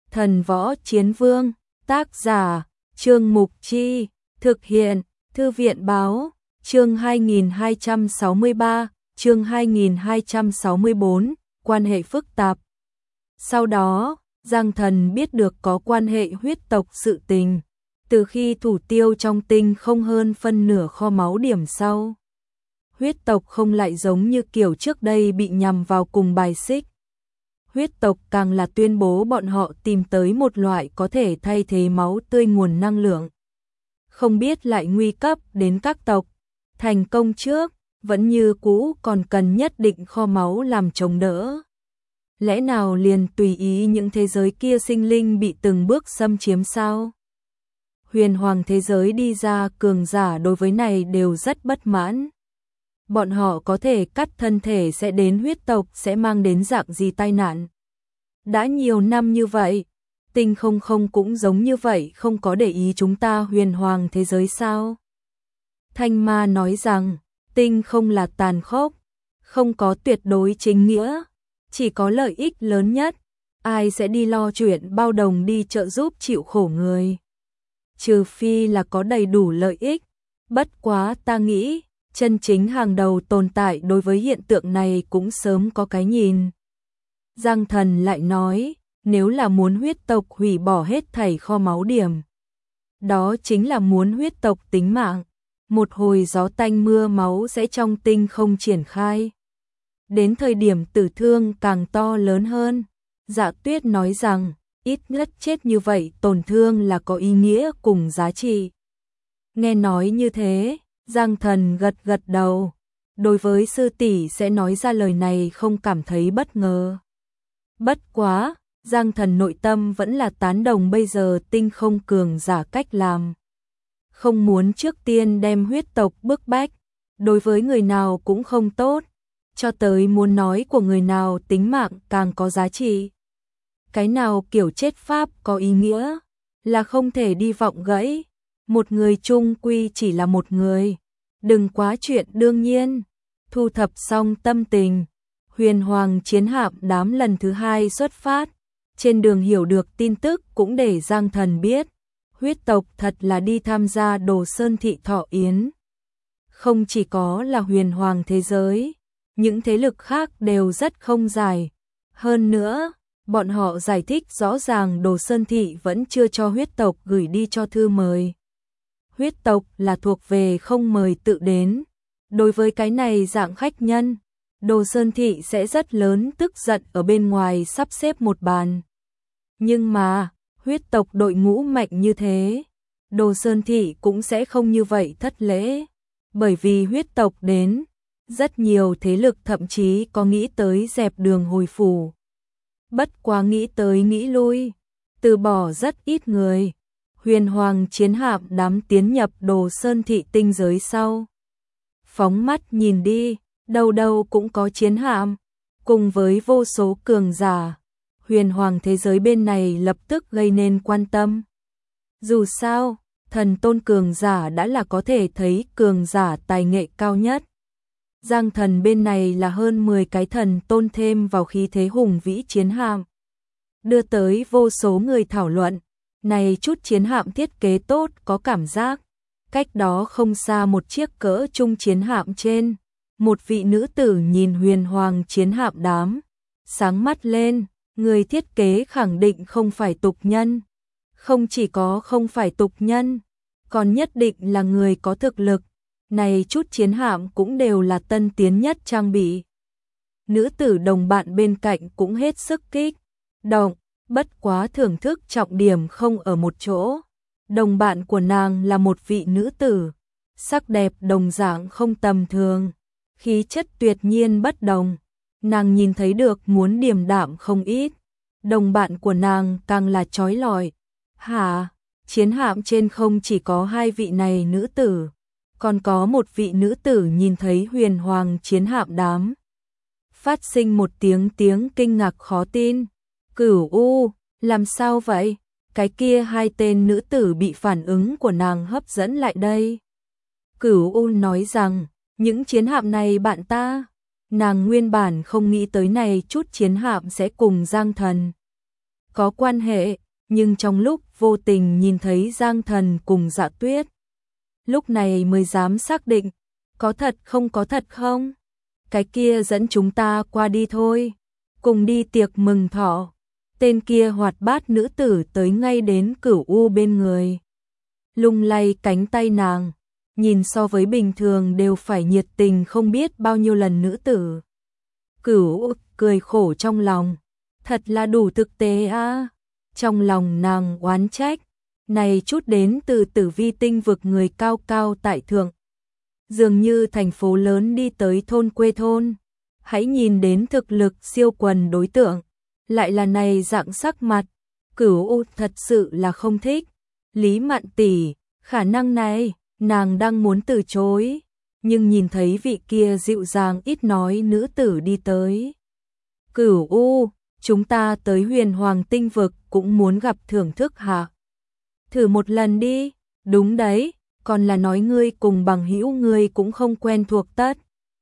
Thần Võ Chiến Vương, tác giả, Trương Mục Chi, thực hiện, Thư viện Báo, chương 2263, chương 2264, quan hệ phức tạp. Sau đó, Giang Thần biết được có quan hệ huyết tộc sự tình, từ khi thủ tiêu trong tinh không hơn phân nửa kho máu điểm sau. Huyết tộc không lại giống như kiểu trước đây bị nhằm vào cùng bài xích. Huyết tộc càng là tuyên bố bọn họ tìm tới một loại có thể thay thế máu tươi nguồn năng lượng. Không biết lại nguy cấp đến các tộc, thành công trước, vẫn như cũ còn cần nhất định kho máu làm chống đỡ. Lẽ nào liền tùy ý những thế giới kia sinh linh bị từng bước xâm chiếm sao? Huyền hoàng thế giới đi ra cường giả đối với này đều rất bất mãn. Bọn họ có thể cắt thân thể sẽ đến huyết tộc sẽ mang đến dạng gì tai nạn. Đã nhiều năm như vậy, tinh không không cũng giống như vậy không có để ý chúng ta huyền hoàng thế giới sao? Thanh Ma nói rằng, tinh không là tàn khốc, không có tuyệt đối chính nghĩa, chỉ có lợi ích lớn nhất, ai sẽ đi lo chuyện bao đồng đi trợ giúp chịu khổ người. Trừ phi là có đầy đủ lợi ích, bất quá ta nghĩ, chân chính hàng đầu tồn tại đối với hiện tượng này cũng sớm có cái nhìn. Giang Thần lại nói, nếu là muốn huyết tộc hủy bỏ hết thảy kho máu điểm, đó chính là muốn huyết tộc tính mạng, một hồi gió tanh mưa máu sẽ trong tinh không triển khai. Đến thời điểm tử thương càng to lớn hơn, Dạ Tuyết nói rằng, ít nhất chết như vậy tổn thương là có ý nghĩa cùng giá trị. Nghe nói như thế, Giang Thần gật gật đầu, đối với sư tỷ sẽ nói ra lời này không cảm thấy bất ngờ. Bất quá, Giang Thần nội tâm vẫn là tán đồng bây giờ tinh không cường giả cách làm. Không muốn trước tiên đem huyết tộc bức bách, đối với người nào cũng không tốt, cho tới muốn nói của người nào tính mạng càng có giá trị. Cái nào kiểu chết pháp có ý nghĩa, là không thể đi vọng gãy, một người chung quy chỉ là một người, đừng quá chuyện đương nhiên. Thu thập xong tâm tình, huyền hoàng chiến hạm đám lần thứ 2 xuất phát, trên đường hiểu được tin tức cũng để Giang Thần biết, huyết tộc thật là đi tham gia Đồ Sơn thị thọ yến. Không chỉ có là huyền hoàng thế giới, những thế lực khác đều rất không giải. Hơn nữa, bọn họ giải thích rõ ràng Đồ Sơn thị vẫn chưa cho huyết tộc gửi đi cho thư mời. Huyết tộc là thuộc về không mời tự đến. Đối với cái này dạng khách nhân, Đồ Sơn thị sẽ rất lớn tức giận ở bên ngoài sắp xếp một bàn. Nhưng mà, huyết tộc đội ngũ mạnh như thế, Đồ Sơn thị cũng sẽ không như vậy thất lễ. Bởi vì huyết tộc đến, rất nhiều thế lực thậm chí có nghĩ tới dẹp đường hồi phủ. Bất quá nghĩ tới nghĩ lui, từ bỏ rất ít người. Huyền hoàng chiến hạm đám tiến nhập Đồ Sơn thị tinh giới sau. Phóng mắt nhìn đi, đâu đâu cũng có chiến hạm, cùng với vô số cường giả. Huyền hoàng thế giới bên này lập tức gây nên quan tâm. Dù sao, thần tôn cường giả đã là có thể thấy cường giả tài nghệ cao nhất. Giang Thần bên này là hơn 10 cái thần tôn thêm vào khí thế hùng vĩ chiến hạm. Đưa tới vô số người thảo luận, này chút chiến hạm thiết kế tốt có cảm giác. Cách đó không xa một chiếc cỡ trung chiến hạm trên, một vị nữ tử nhìn huyền hoàng chiến hạm đám, sáng mắt lên, người thiết kế khẳng định không phải tục nhân. Không chỉ có không phải tục nhân, còn nhất định là người có thực lực. Này chút chiến hạm cũng đều là tân tiến nhất trang bị. Nữ tử đồng bạn bên cạnh cũng hết sức kích động, bất quá thưởng thức trọng điểm không ở một chỗ. Đồng bạn của nàng là một vị nữ tử, sắc đẹp đồng dạng không tầm thường, khí chất tuyệt nhiên bất đồng. Nàng nhìn thấy được muốn điềm đạm không ít. Đồng bạn của nàng càng là chói lọi. Hả? Chiến hạm trên không chỉ có 2 vị này nữ tử, còn có một vị nữ tử nhìn thấy huyền hoàng chiến hạm đám. Phát sinh một tiếng kinh ngạc khó tin. Cửu U, làm sao vậy? Cái kia 2 tên nữ tử bị phản ứng của nàng hấp dẫn lại đây. Cửu U nói rằng, những chiến hạm này bạn ta. Nàng nguyên bản không nghĩ tới này chút chiến hạm sẽ cùng Giang Thần. có quan hệ, nhưng trong lúc vô tình nhìn thấy Giang Thần cùng Dạ Tuyết, lúc này mới dám xác định, có thật không? Cái kia dẫn chúng ta qua đi thôi, cùng đi tiệc mừng thọ. Tên kia hoạt bát nữ tử tới ngay đến Cửu U bên người, lung lay cánh tay nàng, nhìn so với bình thường đều phải nhiệt tình không biết bao nhiêu lần nữ tử. Cửu U cười khổ trong lòng, thật là đủ thực tế a. Trong lòng nàng oán trách, này chút đến từ Tử Vi tinh vực người cao cao tại thượng, dường như thành phố lớn đi tới thôn quê thôn, hãy nhìn đến thực lực siêu quần đối tượng, lại là này dạng sắc mặt, Cửu U thật sự là không thích. Lý Mạn tỷ, khả năng này, nàng đang muốn từ chối, nhưng nhìn thấy vị kia dịu dàng ít nói nữ tử đi tới. Cửu U, chúng ta tới Huyền Hoàng tinh vực cũng muốn gặp thưởng thức hả? Thử một lần đi, đúng đấy, còn là nói ngươi cùng bằng hữu ngươi cũng không quen thuộc tất.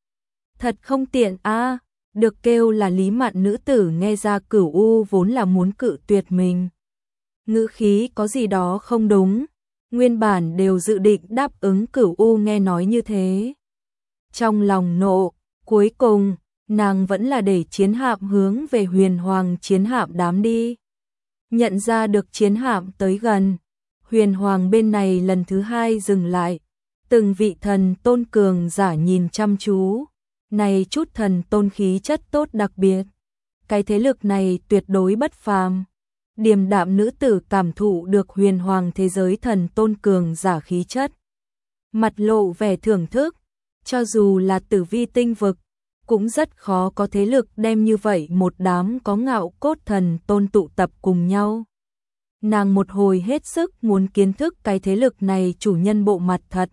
Thật không tiện a. Được kêu là Lý Mạn nữ tử nghe ra Cửu U vốn là muốn cự tuyệt mình. Ngữ khí có gì đó không đúng, nguyên bản đều dự định đáp ứng Cửu U nghe nói như thế. Trong lòng nộ, cuối cùng, nàng vẫn là để chiến hạm hướng về Huyền Hoàng chiến hạm đám đi. Nhận ra được chiến hạm tới gần, Huyền Hoàng bên này lần thứ hai dừng lại, từng vị thần tôn cường giả nhìn chăm chú. Này chút thần tôn khí chất tốt đặc biệt, cái thế lực này tuyệt đối bất phàm. Điềm đạm nữ tử cảm thụ được Huyền Hoàng thế giới thần tôn cường giả khí chất, mặt lộ vẻ thưởng thức, cho dù là Tử Vi tinh vực, cũng rất khó có thế lực đem như vậy một đám có ngạo cốt thần tôn tụ tập cùng nhau. Nàng một hồi hết sức muốn kiến thức cái thế lực này chủ nhân bộ mặt thật.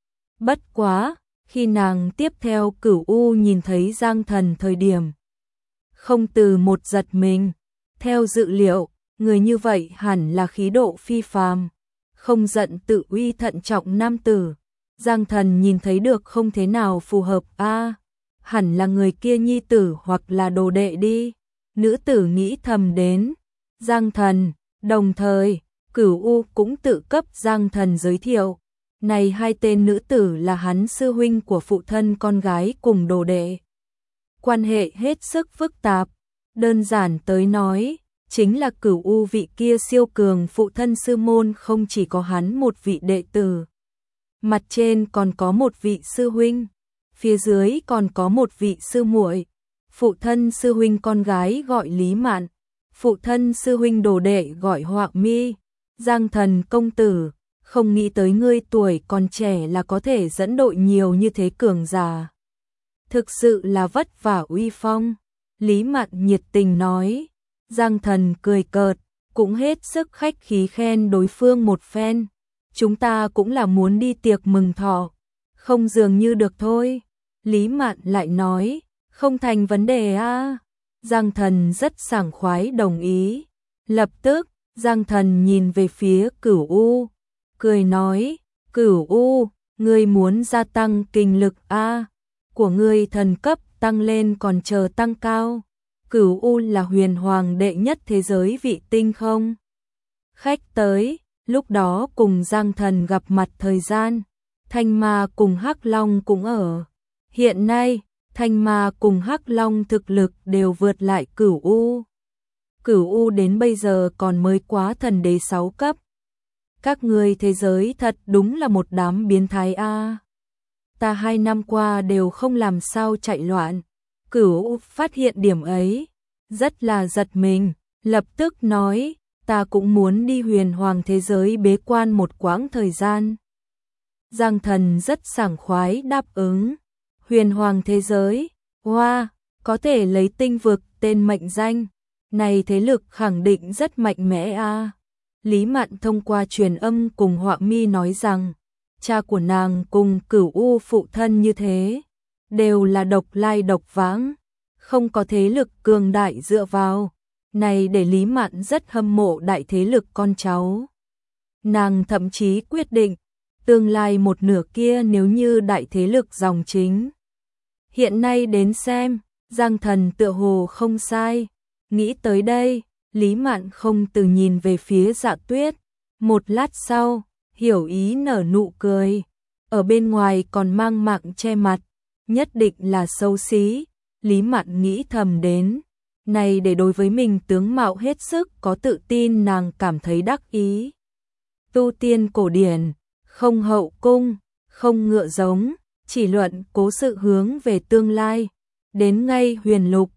Bất quá, khi nàng tiếp theo Cửu U nhìn thấy Giang Thần thời điểm, không từ một giật mình, theo dự liệu, người như vậy hẳn là khí độ phi phàm, không giận tự uy thận trọng nam tử. Giang Thần nhìn thấy được không thế nào phù hợp a, hẳn là người kia nhi tử hoặc là đồ đệ đi. Nữ tử nghĩ thầm đến. Giang Thần, đồng thời, Cửu U cũng tự cấp Giang Thần giới thiệu. Này hai tên nữ tử là hắn sư huynh của phụ thân con gái cùng đồ đệ. Quan hệ hết sức phức tạp, đơn giản tới nói, chính là Cửu U vị kia siêu cường phụ thân sư môn không chỉ có hắn một vị đệ tử. Mặt trên còn có một vị sư huynh, phía dưới còn có một vị sư muội. Phụ thân sư huynh con gái gọi Lý Mạn, phụ thân sư huynh đồ đệ gọi Họa Mi. Giang Thần công tử, không nghĩ tới ngươi tuổi còn trẻ là có thể dẫn đội nhiều như thế cường giả. Thực sự là vất vả uy phong. Lý Mạn nhiệt tình nói. Giang Thần cười cợt, cũng hết sức khách khí khen đối phương một phen. Chúng ta cũng là muốn đi tiệc mừng thọ, không dường như được thôi. Lý Mạn lại nói, không thành vấn đề a. Giang Thần rất sảng khoái đồng ý. Lập tức, Giang Thần nhìn về phía Cửu U, cười nói, Cửu U, ngươi muốn gia tăng kinh lực a, của ngươi thần cấp tăng lên còn chờ tăng cao. Cửu U là huyền hoàng đệ nhất thế giới vị tinh không? Khách tới, lúc đó cùng Giang Thần gặp mặt thời gian, Thanh Ma cùng Hắc Long cũng ở. Hiện nay, Thanh Ma cùng Hắc Long thực lực đều vượt lại Cửu U. Cửu U đến bây giờ còn mới quá thần đế 6 cấp. Các ngươi thế giới thật đúng là một đám biến thái a. Ta 2 năm qua đều không làm sao chạy loạn. Cửu U phát hiện điểm ấy, rất là giật mình, lập tức nói, ta cũng muốn đi huyền hoàng thế giới bế quan một quãng thời gian. Giang Thần rất sảng khoái đáp ứng. Huyền hoàng thế giới, hoa, có thể lấy tinh vực tên mệnh danh, này thế lực khẳng định rất mạnh mẽ a. Lý Mạn thông qua truyền âm cùng Họa Mi nói rằng, cha của nàng cùng Cửu U phụ thân như thế, đều là độc lai độc vãng, không có thế lực cường đại dựa vào, này để Lý Mạn rất hâm mộ đại thế lực con cháu. Nàng thậm chí quyết định, tương lai một nửa kia nếu như đại thế lực dòng chính. Hiện nay đến xem, Giang Thần tựa hồ không sai, nghĩ tới đây, Lý Mạn không từ nhìn về phía Dạ Tuyết, một lát sau, hiểu ý nở nụ cười, ở bên ngoài còn mang mạng che mặt, nhất định là xấu xí, Lý Mạn nghĩ thầm đến. Này để đối với mình tướng mạo hết sức có tự tin nàng cảm thấy đắc ý. Tu tiên cổ điển, không hậu cung, không ngựa giống, chỉ luận cố sự hướng về tương lai. Đến ngay huyền lục,